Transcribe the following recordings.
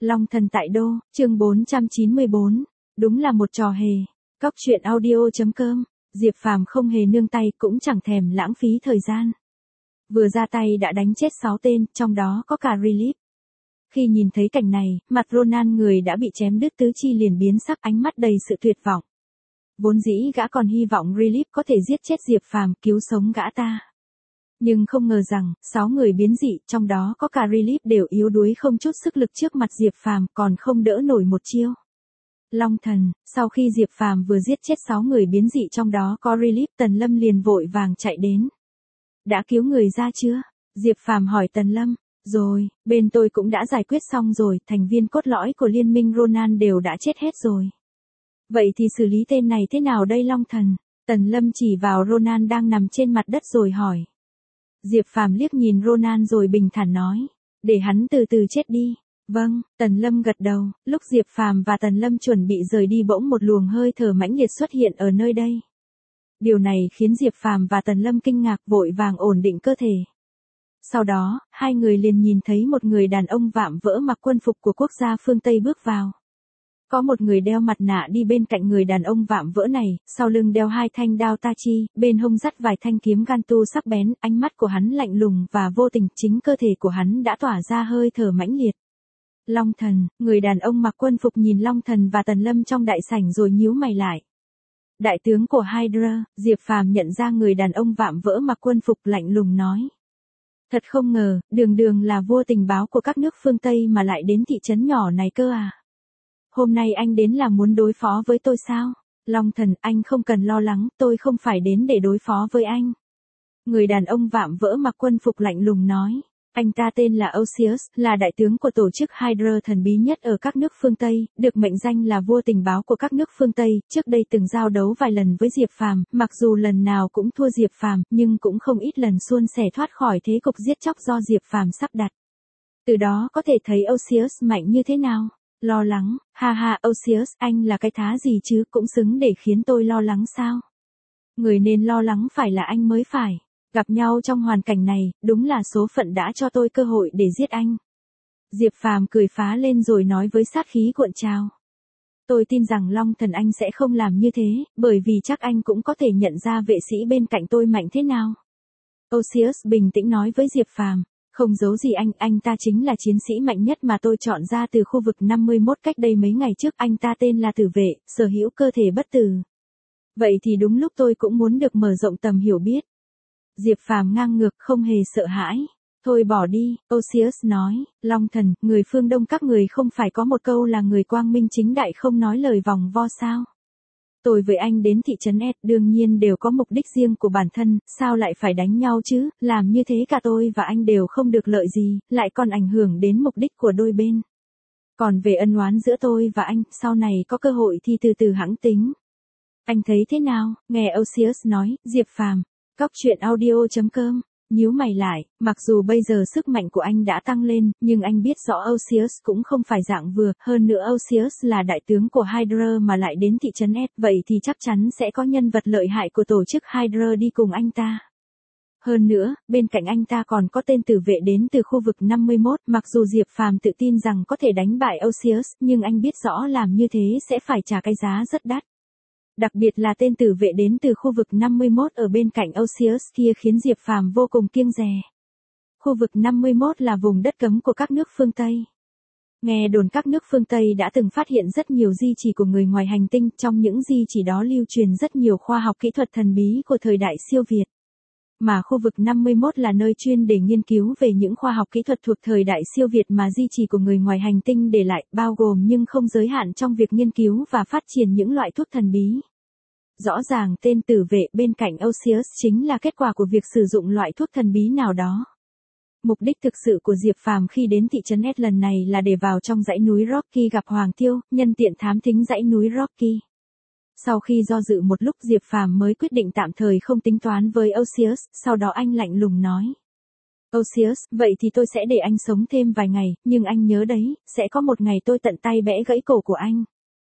Long thần tại đô, chương 494. Đúng là một trò hề. Cóc truyện audio.com. Diệp Phàm không hề nương tay cũng chẳng thèm lãng phí thời gian. Vừa ra tay đã đánh chết 6 tên, trong đó có cả Relief. Khi nhìn thấy cảnh này, mặt Ronan người đã bị chém đứt tứ chi liền biến sắc, ánh mắt đầy sự tuyệt vọng. Vốn dĩ gã còn hy vọng Relief có thể giết chết Diệp Phàm, cứu sống gã ta. Nhưng không ngờ rằng, 6 người biến dị, trong đó có cả Relief đều yếu đuối không chút sức lực trước mặt Diệp Phàm, còn không đỡ nổi một chiêu. Long thần, sau khi Diệp Phàm vừa giết chết 6 người biến dị trong đó có Relief, Tần Lâm liền vội vàng chạy đến. Đã cứu người ra chưa? Diệp Phàm hỏi Tần Lâm. Rồi, bên tôi cũng đã giải quyết xong rồi, thành viên cốt lõi của liên minh Ronan đều đã chết hết rồi. Vậy thì xử lý tên này thế nào đây Long thần? Tần Lâm chỉ vào Ronan đang nằm trên mặt đất rồi hỏi. Diệp Phàm liếc nhìn Ronan rồi bình thản nói. Để hắn từ từ chết đi. Vâng, Tần Lâm gật đầu. Lúc Diệp Phàm và Tần Lâm chuẩn bị rời đi bỗng một luồng hơi thở mãnh liệt xuất hiện ở nơi đây. Điều này khiến Diệp Phàm và Tần Lâm kinh ngạc, vội vàng ổn định cơ thể. Sau đó, hai người liền nhìn thấy một người đàn ông vạm vỡ mặc quân phục của quốc gia phương Tây bước vào. Có một người đeo mặt nạ đi bên cạnh người đàn ông vạm vỡ này, sau lưng đeo 2 thanh đao ta chi, bên hông dắt vài thanh kiếm gantu sắc bén, ánh mắt của hắn lạnh lùng và vô tình, chính cơ thể của hắn đã tỏa ra hơi thở mãnh liệt. Long thần, người đàn ông mặc quân phục nhìn Long thần và Tần Lâm trong đại sảnh rồi nhíu mày lại. Đại tướng của Hydra, Diệp Phàm nhận ra người đàn ông vạm vỡ mặc quân phục, lạnh lùng nói. Thật không ngờ, đường đường là vua tình báo của các nước phương Tây mà lại đến thị trấn nhỏ này cơ à. Hôm nay anh đến là muốn đối phó với tôi sao? Long thần, anh không cần lo lắng, tôi không phải đến để đối phó với anh. Người đàn ông vạm vỡ mặc quân phục lạnh lùng nói. Anh ta tên là Osius, là đại tướng của tổ chức Hydra thần bí nhất ở các nước phương Tây, được mệnh danh là vua tình báo của các nước phương Tây, trước đây từng giao đấu vài lần với Diệp Phàm, mặc dù lần nào cũng thua Diệp Phàm, nhưng cũng không ít lần suôn sẻ thoát khỏi thế cục giết chóc do Diệp Phàm sắp đặt. Từ đó có thể thấy Osius mạnh như thế nào. Lo lắng, ha ha Osius, anh là cái thá gì chứ, cũng xứng để khiến tôi lo lắng sao? Người nên lo lắng phải là anh mới phải. Gặp nhau trong hoàn cảnh này, đúng là số phận đã cho tôi cơ hội để giết anh. Diệp Phàm cười phá lên rồi nói với sát khí cuộn trào. Tôi tin rằng Long thần anh sẽ không làm như thế, bởi vì chắc anh cũng có thể nhận ra vệ sĩ bên cạnh tôi mạnh thế nào. Osius bình tĩnh nói với Diệp Phàm. Không giấu gì anh ta chính là chiến sĩ mạnh nhất mà tôi chọn ra từ khu vực 51 cách đây mấy ngày trước, anh ta tên là Tử Vệ, sở hữu cơ thể bất tử. Vậy thì đúng lúc tôi cũng muốn được mở rộng tầm hiểu biết. Diệp Phàm ngang ngược, không hề sợ hãi. Thôi bỏ đi, Osius nói, Long thần, người phương Đông các người không phải có một câu là người quang minh chính đại không nói lời vòng vo sao? Tôi với anh đến thị trấn S đương nhiên đều có mục đích riêng của bản thân, sao lại phải đánh nhau chứ, làm như thế cả tôi và anh đều không được lợi gì, lại còn ảnh hưởng đến mục đích của đôi bên. Còn về ân oán giữa tôi và anh, sau này có cơ hội thì từ từ hẵng tính. Anh thấy thế nào? Nghe Osius nói, Diệp Phàm, Cóc truyện audio.com, nhíu mày lại, mặc dù bây giờ sức mạnh của anh đã tăng lên, nhưng anh biết rõ Osius cũng không phải dạng vừa, hơn nữa Osius là đại tướng của Hydra mà lại đến thị trấn S, vậy thì chắc chắn sẽ có nhân vật lợi hại của tổ chức Hydra đi cùng anh ta. Hơn nữa, bên cạnh anh ta còn có tên Tử Vệ đến từ khu vực 51, mặc dù Diệp Phàm tự tin rằng có thể đánh bại Osius, nhưng anh biết rõ làm như thế sẽ phải trả cái giá rất đắt. Đặc biệt là tên Tử Vệ đến từ khu vực 51 ở bên cạnh Osius kia khiến Diệp Phàm vô cùng kiêng dè. Khu vực 51 là vùng đất cấm của các nước phương Tây. Nghe đồn các nước phương Tây đã từng phát hiện rất nhiều di chỉ của người ngoài hành tinh, trong những di chỉ đó lưu truyền rất nhiều khoa học kỹ thuật thần bí của thời đại siêu Việt. Mà khu vực 51 là nơi chuyên để nghiên cứu về những khoa học kỹ thuật thuộc thời đại siêu Việt mà di chỉ của người ngoài hành tinh để lại, bao gồm nhưng không giới hạn trong việc nghiên cứu và phát triển những loại thuốc thần bí. Rõ ràng tên Tử Vệ bên cạnh Osius chính là kết quả của việc sử dụng loại thuốc thần bí nào đó. Mục đích thực sự của Diệp Phàm khi đến thị trấn S lần này là để vào trong dãy núi Rocky gặp Hoàng Tiêu, nhân tiện thám thính dãy núi Rocky. Sau khi do dự một lúc Diệp Phàm mới quyết định tạm thời không tính toán với Osius, sau đó anh lạnh lùng nói. Osius, vậy thì tôi sẽ để anh sống thêm vài ngày, nhưng anh nhớ đấy, sẽ có một ngày tôi tận tay bẽ gãy cổ của anh.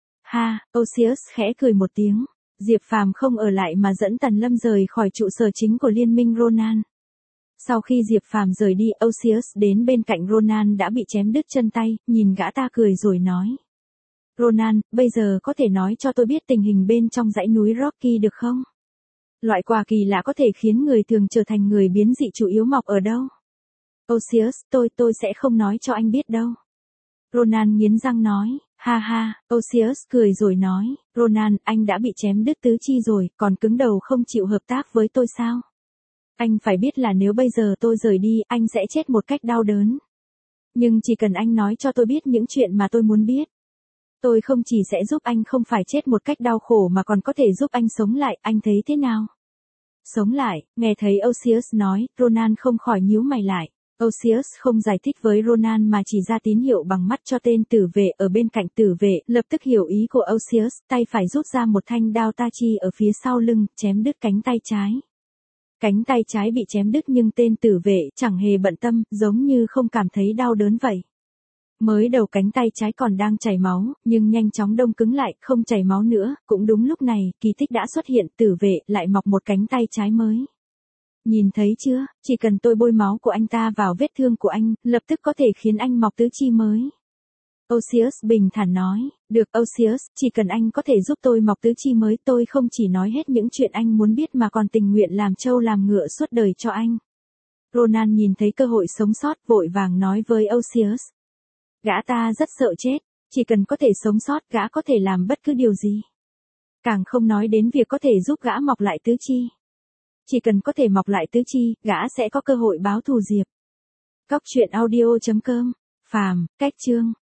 Ha, Osius khẽ cười một tiếng. Diệp Phàm không ở lại mà dẫn Tần Lâm rời khỏi trụ sở chính của liên minh Ronan. Sau khi Diệp Phàm rời đi, Osius đến bên cạnh Ronan đã bị chém đứt chân tay, nhìn gã ta cười rồi nói. Ronan, bây giờ có thể nói cho tôi biết tình hình bên trong dãy núi Rocky được không? Loại quà kỳ lạ có thể khiến người thường trở thành người biến dị chủ yếu mọc ở đâu? Osius, tôi sẽ không nói cho anh biết đâu. Ronan nghiến răng nói, ha ha, Osius cười rồi nói, Ronan, anh đã bị chém đứt tứ chi rồi, còn cứng đầu không chịu hợp tác với tôi sao? Anh phải biết là nếu bây giờ tôi rời đi, anh sẽ chết một cách đau đớn. Nhưng chỉ cần anh nói cho tôi biết những chuyện mà tôi muốn biết. Tôi không chỉ sẽ giúp anh không phải chết một cách đau khổ mà còn có thể giúp anh sống lại, anh thấy thế nào? Sống lại, nghe thấy Osius nói, Ronan không khỏi nhíu mày lại. Osius không giải thích với Ronan mà chỉ ra tín hiệu bằng mắt cho tên tử vệ ở bên cạnh. Tử vệ lập tức hiểu ý của Osius, tay phải rút ra một thanh đao Tachi ở phía sau lưng, chém đứt cánh tay trái. Cánh tay trái bị chém đứt nhưng tên tử vệ chẳng hề bận tâm, giống như không cảm thấy đau đớn vậy. Mới đầu cánh tay trái còn đang chảy máu, nhưng nhanh chóng đông cứng lại, không chảy máu nữa. Cũng đúng lúc này, kỳ tích đã xuất hiện, tử vệ lại mọc một cánh tay trái mới. Nhìn thấy chưa, chỉ cần tôi bôi máu của anh ta vào vết thương của anh, lập tức có thể khiến anh mọc tứ chi mới. Osius bình thản nói, được Osius, chỉ cần anh có thể giúp tôi mọc tứ chi mới, tôi không chỉ nói hết những chuyện anh muốn biết mà còn tình nguyện làm trâu làm ngựa suốt đời cho anh. Ronan nhìn thấy cơ hội sống sót, vội vàng nói với Osius. Gã ta rất sợ chết, chỉ cần có thể sống sót, gã có thể làm bất cứ điều gì. Càng không nói đến việc có thể giúp gã mọc lại tứ chi. Chỉ cần có thể mọc lại tứ chi, gã sẽ có cơ hội báo thù Diệp. Cóc truyện audio.com, Phàm, Cách Chương